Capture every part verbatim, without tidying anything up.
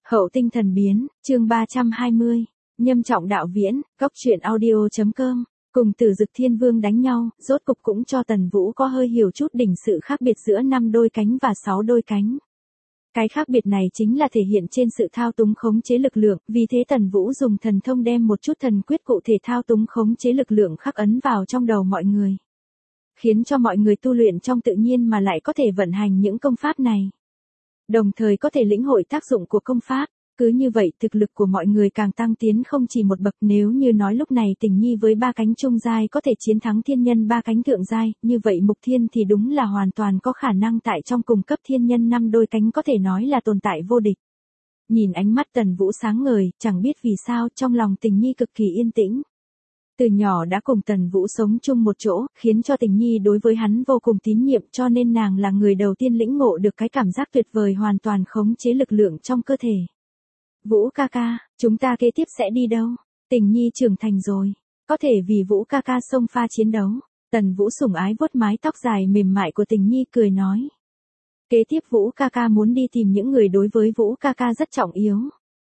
Hậu tinh thần biến, chương ba trăm hai mươi. Nhâm trọng đạo viễn, góc truyện audio.com. Cùng Tử Dực Thiên Vương đánh nhau, rốt cục cũng cho Tần Vũ có hơi hiểu chút đỉnh sự khác biệt giữa năm đôi cánh và sáu đôi cánh. Cái khác biệt này chính là thể hiện trên sự thao túng khống chế lực lượng, vì thế Tần Vũ dùng thần thông đem một chút thần quyết cụ thể thao túng khống chế lực lượng khắc ấn vào trong đầu mọi người. Khiến cho mọi người tu luyện trong tự nhiên mà lại có thể vận hành những công pháp này. Đồng thời có thể lĩnh hội tác dụng của công pháp, cứ như vậy thực lực của mọi người càng tăng tiến không chỉ một bậc. Nếu như nói lúc này Tình Nhi với ba cánh trung giai có thể chiến thắng thiên nhân ba cánh thượng giai, như vậy Mục Thiên thì đúng là hoàn toàn có khả năng tại trong cùng cấp thiên nhân năm đôi cánh có thể nói là tồn tại vô địch. Nhìn ánh mắt Tần Vũ sáng ngời, chẳng biết vì sao trong lòng Tình Nhi cực kỳ yên tĩnh. Từ nhỏ đã cùng Tần Vũ sống chung một chỗ, khiến cho Tình Nhi đối với hắn vô cùng tín nhiệm, cho nên nàng là người đầu tiên lĩnh ngộ được cái cảm giác tuyệt vời hoàn toàn khống chế lực lượng trong cơ thể. Vũ ca ca, chúng ta kế tiếp sẽ đi đâu? Tình Nhi trưởng thành rồi, có thể vì Vũ ca ca xông pha chiến đấu. Tần Vũ sủng ái vuốt mái tóc dài mềm mại của Tình Nhi cười nói. Kế tiếp Vũ ca ca muốn đi tìm những người đối với Vũ ca ca rất trọng yếu.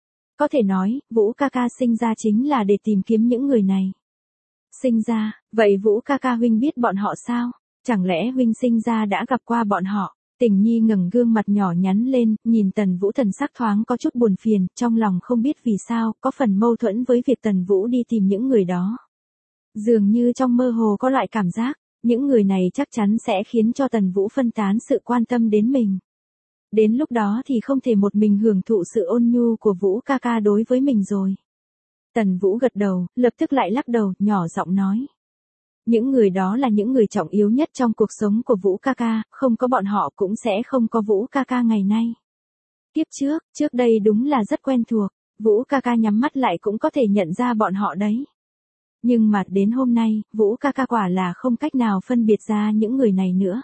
Có thể nói, Vũ ca ca sinh ra chính là để tìm kiếm những người này. Sinh ra, vậy Vũ ca ca huynh biết bọn họ sao? Chẳng lẽ huynh sinh ra đã gặp qua bọn họ? Tình Nhi ngẩng gương mặt nhỏ nhắn lên, nhìn Tần Vũ thần sắc thoáng có chút buồn phiền, trong lòng không biết vì sao, có phần mâu thuẫn với việc Tần Vũ đi tìm những người đó. Dường như trong mơ hồ có loại cảm giác, những người này chắc chắn sẽ khiến cho Tần Vũ phân tán sự quan tâm đến mình. Đến lúc đó thì không thể một mình hưởng thụ sự ôn nhu của Vũ ca ca đối với mình rồi. Tần Vũ gật đầu, lập tức lại lắc đầu, nhỏ giọng nói. Những người đó là những người trọng yếu nhất trong cuộc sống của Vũ ca ca, không có bọn họ cũng sẽ không có Vũ ca ca ngày nay. Kiếp trước, trước đây đúng là rất quen thuộc, Vũ ca ca nhắm mắt lại cũng có thể nhận ra bọn họ đấy. Nhưng mà đến hôm nay, Vũ ca ca quả là không cách nào phân biệt ra những người này nữa.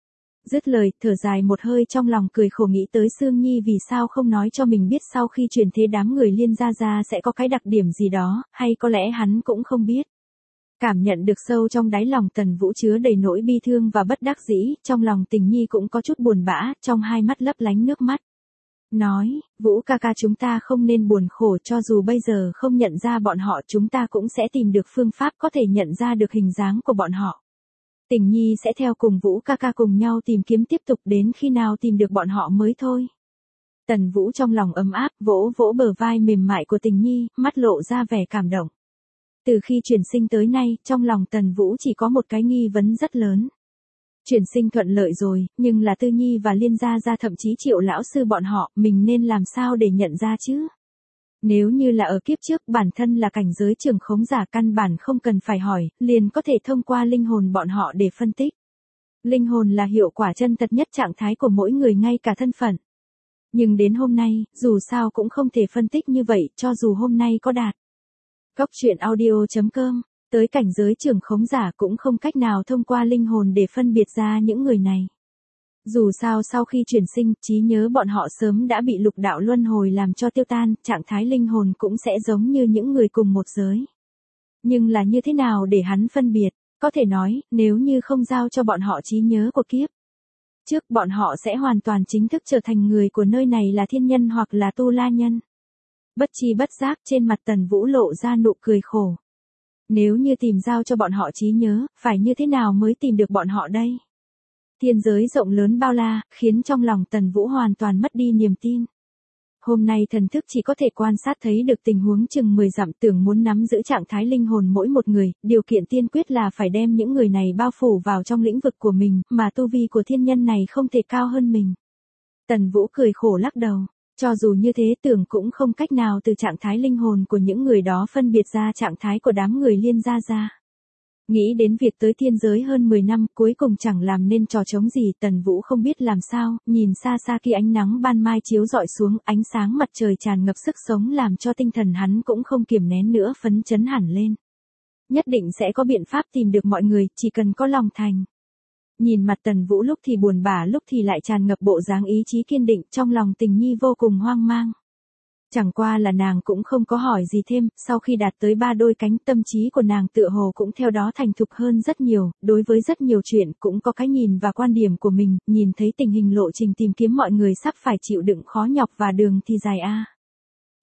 Dứt lời, thở dài một hơi trong lòng cười khổ nghĩ tới Sương Nhi vì sao không nói cho mình biết sau khi truyền thế đám người Liên gia gia sẽ có cái đặc điểm gì đó, hay có lẽ hắn cũng không biết. Cảm nhận được sâu trong đáy lòng Tần Vũ chứa đầy nỗi bi thương và bất đắc dĩ, trong lòng Tình Nhi cũng có chút buồn bã, trong hai mắt lấp lánh nước mắt. Nói, Vũ ca ca chúng ta không nên buồn khổ, cho dù bây giờ không nhận ra bọn họ chúng ta cũng sẽ tìm được phương pháp có thể nhận ra được hình dáng của bọn họ. Tình Nhi sẽ theo cùng Vũ ca ca cùng nhau tìm kiếm tiếp tục đến khi nào tìm được bọn họ mới thôi. Tần Vũ trong lòng ấm áp, vỗ vỗ bờ vai mềm mại của Tình Nhi, mắt lộ ra vẻ cảm động. Từ khi chuyển sinh tới nay, trong lòng Tần Vũ chỉ có một cái nghi vấn rất lớn. Chuyển sinh thuận lợi rồi, nhưng là Tư Nhi và Liên gia gia thậm chí Triệu lão sư bọn họ, mình nên làm sao để nhận ra chứ? Nếu như là ở kiếp trước bản thân là cảnh giới trường khống giả căn bản không cần phải hỏi, liền có thể thông qua linh hồn bọn họ để phân tích. Linh hồn là hiệu quả chân thật nhất trạng thái của mỗi người ngay cả thân phận. Nhưng đến hôm nay, dù sao cũng không thể phân tích như vậy, cho dù hôm nay có đạt. Góc truyện audio.com, tới cảnh giới trường khống giả cũng không cách nào thông qua linh hồn để phân biệt ra những người này. Dù sao sau khi chuyển sinh, trí nhớ bọn họ sớm đã bị lục đạo luân hồi làm cho tiêu tan, trạng thái linh hồn cũng sẽ giống như những người cùng một giới. Nhưng là như thế nào để hắn phân biệt, có thể nói, nếu như không giao cho bọn họ trí nhớ của kiếp trước, bọn họ sẽ hoàn toàn chính thức trở thành người của nơi này là thiên nhân hoặc là tu la nhân. Bất chi bất giác trên mặt Tần Vũ lộ ra nụ cười khổ. Nếu như tìm giao cho bọn họ trí nhớ, phải như thế nào mới tìm được bọn họ đây? Thiên giới rộng lớn bao la, khiến trong lòng Tần Vũ hoàn toàn mất đi niềm tin. Hôm nay thần thức chỉ có thể quan sát thấy được tình huống chừng mười dặm, tưởng muốn nắm giữ trạng thái linh hồn mỗi một người, điều kiện tiên quyết là phải đem những người này bao phủ vào trong lĩnh vực của mình, mà tu vi của thiên nhân này không thể cao hơn mình. Tần Vũ cười khổ lắc đầu. Cho dù như thế tưởng cũng không cách nào từ trạng thái linh hồn của những người đó phân biệt ra trạng thái của đám người Liên gia gia. Nghĩ đến việc tới thiên giới hơn mười năm cuối cùng chẳng làm nên trò trống gì, Tần Vũ không biết làm sao, nhìn xa xa khi ánh nắng ban mai chiếu rọi xuống, ánh sáng mặt trời tràn ngập sức sống làm cho tinh thần hắn cũng không kiềm nén nữa phấn chấn hẳn lên. Nhất định sẽ có biện pháp tìm được mọi người, chỉ cần có lòng thành. Nhìn mặt Tần Vũ lúc thì buồn bã lúc thì lại tràn ngập bộ dáng ý chí kiên định, trong lòng Tình Nhi vô cùng hoang mang. Chẳng qua là nàng cũng không có hỏi gì thêm, sau khi đạt tới ba đôi cánh tâm trí của nàng tựa hồ cũng theo đó thành thục hơn rất nhiều, đối với rất nhiều chuyện cũng có cái nhìn và quan điểm của mình, nhìn thấy tình hình lộ trình tìm kiếm mọi người sắp phải chịu đựng khó nhọc và đường thì dài a.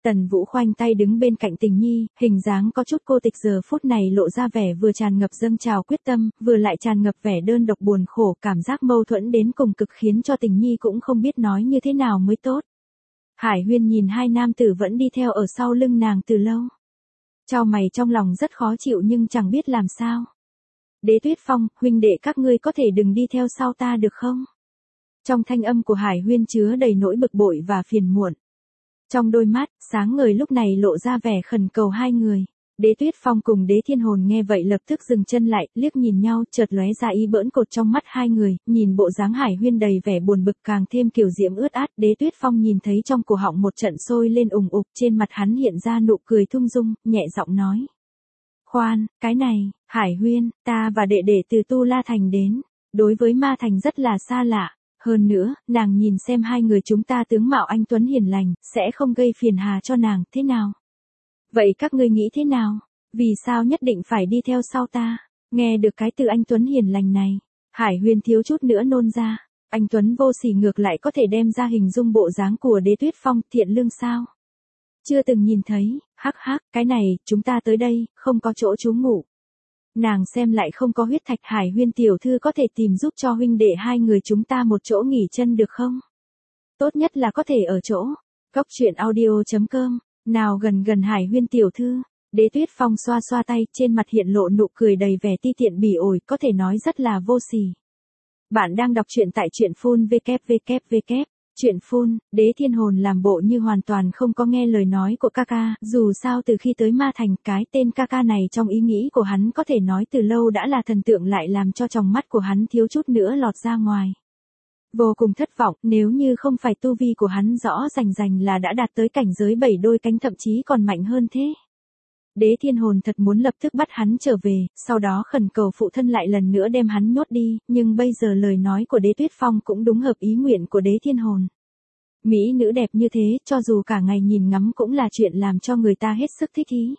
Tần Vũ khoanh tay đứng bên cạnh Tình Nhi, hình dáng có chút cô tịch giờ phút này lộ ra vẻ vừa tràn ngập dâng trào quyết tâm, vừa lại tràn ngập vẻ đơn độc buồn khổ, cảm giác mâu thuẫn đến cùng cực khiến cho Tình Nhi cũng không biết nói như thế nào mới tốt. Hải Huyên nhìn hai nam tử vẫn đi theo ở sau lưng nàng từ lâu. Chau mày trong lòng rất khó chịu nhưng chẳng biết làm sao. Đế Tuyết Phong, huynh đệ các ngươi có thể đừng đi theo sau ta được không? Trong thanh âm của Hải Huyên chứa đầy nỗi bực bội và phiền muộn. Trong đôi mắt, sáng ngời lúc này lộ ra vẻ khẩn cầu hai người. Đế Tuyết Phong cùng Đế Thiên Hồn nghe vậy lập tức dừng chân lại, liếc nhìn nhau, chợt lóe ra ý bỡn cột trong mắt hai người, nhìn bộ dáng Hải Huyên đầy vẻ buồn bực càng thêm kiều diễm ướt át. Đế Tuyết Phong nhìn thấy trong cổ họng một trận sôi lên ùng ục, trên mặt hắn hiện ra nụ cười thung dung, nhẹ giọng nói. Khoan, cái này, Hải Huyên, ta và đệ đệ từ Tu La Thành đến, đối với Ma Thành rất là xa lạ. Hơn nữa, nàng nhìn xem hai người chúng ta tướng mạo anh tuấn hiền lành, sẽ không gây phiền hà cho nàng, thế nào? Vậy các ngươi nghĩ thế nào? Vì sao nhất định phải đi theo sau ta? Nghe được cái từ anh tuấn hiền lành này, Hải Huyên thiếu chút nữa nôn ra. Anh tuấn vô sỉ ngược lại có thể đem ra hình dung bộ dáng của Đế Tuyết Phong, thiện lương sao? Chưa từng nhìn thấy, hắc hắc, cái này, chúng ta tới đây, không có chỗ trú ngụ. Nàng xem lại không có huyết thạch. Hải Huyên tiểu thư có thể tìm giúp cho huynh đệ hai người chúng ta một chỗ nghỉ chân được không? Tốt nhất là có thể ở chỗ. Cốc truyện audio chấm com, nào gần gần Hải Huyên tiểu thư. Đế Tuyết Phong xoa xoa tay, trên mặt hiện lộ nụ cười đầy vẻ ti tiện bỉ ổi, có thể nói rất là vô sỉ. Bạn đang đọc truyện tại truyện phun vê kép vê kép vê kép. Chuyện phun, Đế Thiên Hồn làm bộ như hoàn toàn không có nghe lời nói của ca ca, dù sao từ khi tới Ma Thành, cái tên ca ca này trong ý nghĩ của hắn có thể nói từ lâu đã là thần tượng, lại làm cho tròng mắt của hắn thiếu chút nữa lọt ra ngoài. Vô cùng thất vọng, nếu như không phải tu vi của hắn rõ rành rành là đã đạt tới cảnh giới bảy đôi cánh, thậm chí còn mạnh hơn thế. Đế Thiên Hồn thật muốn lập tức bắt hắn trở về, sau đó khẩn cầu phụ thân lại lần nữa đem hắn nhốt đi, nhưng bây giờ lời nói của Đế Tuyết Phong cũng đúng hợp ý nguyện của Đế Thiên Hồn. Mỹ nữ đẹp như thế, cho dù cả ngày nhìn ngắm cũng là chuyện làm cho người ta hết sức thích ý.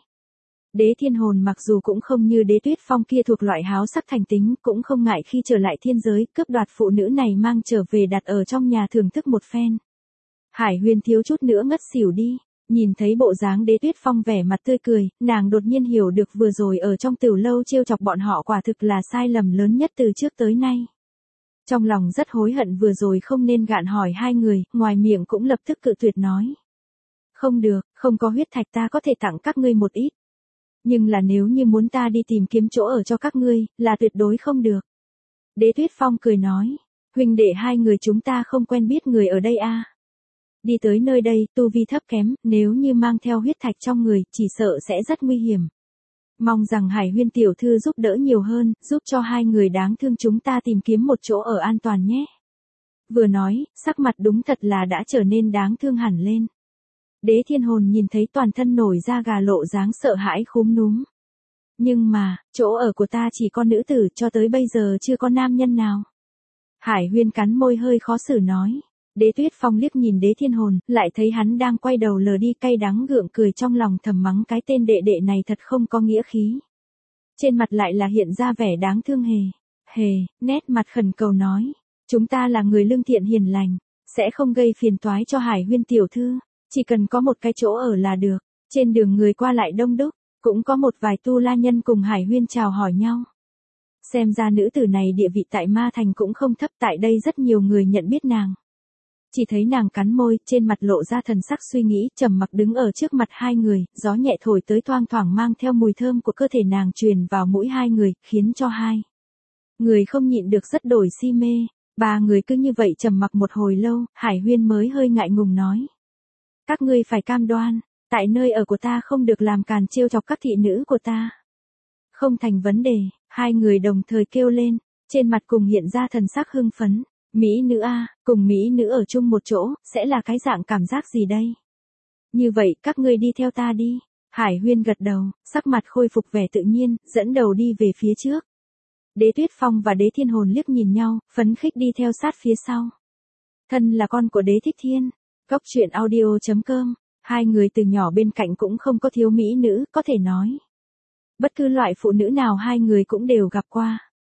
Đế Thiên Hồn mặc dù cũng không như Đế Tuyết Phong kia thuộc loại háo sắc thành tính, cũng không ngại khi trở lại thiên giới, cướp đoạt phụ nữ này mang trở về đặt ở trong nhà thưởng thức một phen. Hải Huyên thiếu chút nữa ngất xỉu đi. Nhìn thấy bộ dáng Đế Tuyết Phong vẻ mặt tươi cười, nàng đột nhiên hiểu được vừa rồi ở trong tiểu lâu trêu chọc bọn họ quả thực là sai lầm lớn nhất từ trước tới nay. Trong lòng rất hối hận vừa rồi không nên gạn hỏi hai người, ngoài miệng cũng lập tức cự tuyệt nói. Không được, không có huyết thạch ta có thể tặng các ngươi một ít. Nhưng là nếu như muốn ta đi tìm kiếm chỗ ở cho các ngươi, là tuyệt đối không được. Đế Tuyết Phong cười nói, huynh đệ hai người chúng ta không quen biết người ở đây à. Đi tới nơi đây, tu vi thấp kém, nếu như mang theo huyết thạch trong người, chỉ sợ sẽ rất nguy hiểm. Mong rằng Hải Huyên tiểu thư giúp đỡ nhiều hơn, giúp cho hai người đáng thương chúng ta tìm kiếm một chỗ ở an toàn nhé. Vừa nói, sắc mặt đúng thật là đã trở nên đáng thương hẳn lên. Đế Thiên Hồn nhìn thấy toàn thân nổi da gà lộ dáng sợ hãi khúm núm. Nhưng mà, chỗ ở của ta chỉ có nữ tử, cho tới bây giờ chưa có nam nhân nào. Hải Huyên cắn môi hơi khó xử nói. Đế Tuyết Phong liếc nhìn Đế Thiên Hồn, lại thấy hắn đang quay đầu lờ đi, cay đắng gượng cười trong lòng thầm mắng cái tên đệ đệ này thật không có nghĩa khí. Trên mặt lại là hiện ra vẻ đáng thương hề. Hề, nét mặt khẩn cầu nói. Chúng ta là người lương thiện hiền lành, sẽ không gây phiền toái cho Hải Huyên tiểu thư, chỉ cần có một cái chỗ ở là được. Trên đường người qua lại đông đúc, cũng có một vài tu la nhân cùng Hải Huyên chào hỏi nhau. Xem ra nữ tử này địa vị tại Ma Thành cũng không thấp, tại đây rất nhiều người nhận biết nàng. Chỉ thấy nàng cắn môi, trên mặt lộ ra thần sắc suy nghĩ, trầm mặc đứng ở trước mặt hai người, gió nhẹ thổi tới thoang thoảng mang theo mùi thơm của cơ thể nàng truyền vào mũi hai người, khiến cho hai người không nhịn được rất đổi si mê. Ba người cứ như vậy trầm mặc một hồi lâu, Hải Huyên mới hơi ngại ngùng nói. Các ngươi phải cam đoan, tại nơi ở của ta không được làm càn trêu chọc các thị nữ của ta. Không thành vấn đề, hai người đồng thời kêu lên, trên mặt cùng hiện ra thần sắc hưng phấn. Mỹ nữ a, cùng Mỹ nữ ở chung một chỗ, sẽ là cái dạng cảm giác gì đây? Như vậy, các ngươi đi theo ta đi. Hải Huyên gật đầu, sắc mặt khôi phục vẻ tự nhiên, dẫn đầu đi về phía trước. Đế Tuyết Phong và Đế Thiên Hồn liếc nhìn nhau, phấn khích đi theo sát phía sau. Thân là con của Đế Thích Thiên, cốc truyện audio chấm com, hai người từ nhỏ bên cạnh cũng không có thiếu mỹ nữ, có thể nói. Bất cứ loại phụ nữ nào hai người cũng đều gặp qua.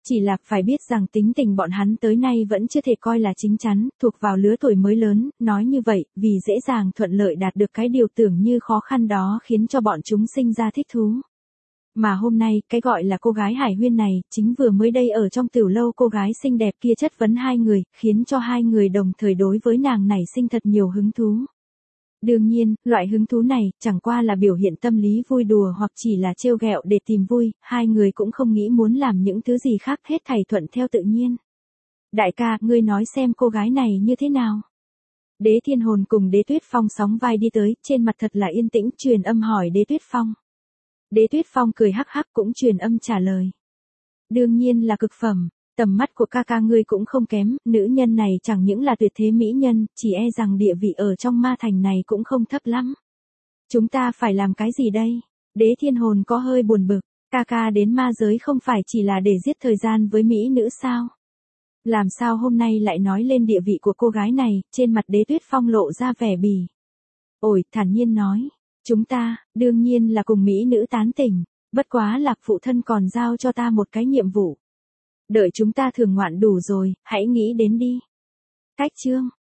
Chỉ là phải biết rằng tính tình bọn hắn tới nay vẫn chưa thể coi là chính chắn, thuộc vào lứa tuổi mới lớn, nói như vậy, vì dễ dàng thuận lợi đạt được cái điều tưởng như khó khăn đó khiến cho bọn chúng sinh ra thích thú. Mà hôm nay, cái gọi là cô gái Hải Huyên này, chính vừa mới đây ở trong tiểu lâu cô gái xinh đẹp kia chất vấn hai người, khiến cho hai người đồng thời đối với nàng này sinh thật nhiều hứng thú. Đương nhiên, loại hứng thú này, chẳng qua là biểu hiện tâm lý vui đùa hoặc chỉ là trêu ghẹo để tìm vui, hai người cũng không nghĩ muốn làm những thứ gì khác hết thảy thuận theo tự nhiên. Đại ca, ngươi nói xem cô gái này như thế nào? Đế Thiên Hồn cùng Đế Tuyết Phong sóng vai đi tới, trên mặt thật là yên tĩnh, truyền âm hỏi Đế Tuyết Phong. Đế Tuyết Phong cười hắc hắc cũng truyền âm trả lời. Đương nhiên là cực phẩm, tầm mắt của ca ca ngươi cũng không kém, nữ nhân này chẳng những là tuyệt thế mỹ nhân, chỉ e rằng địa vị ở trong ma thành này cũng không thấp lắm. Chúng ta phải làm cái gì đây? Đế Thiên Hồn có hơi buồn bực, ca ca đến ma giới không phải chỉ là để giết thời gian với mỹ nữ sao? Làm sao hôm nay lại nói lên địa vị của cô gái này, trên mặt Đế Tuyết Phong lộ ra vẻ bỉ. Ôi, thản nhiên nói. Chúng ta, đương nhiên là cùng mỹ nữ tán tỉnh, bất quá Lạc phụ thân còn giao cho ta một cái nhiệm vụ. Đợi chúng ta thưởng ngoạn đủ rồi, hãy nghĩ đến đi. Cách chương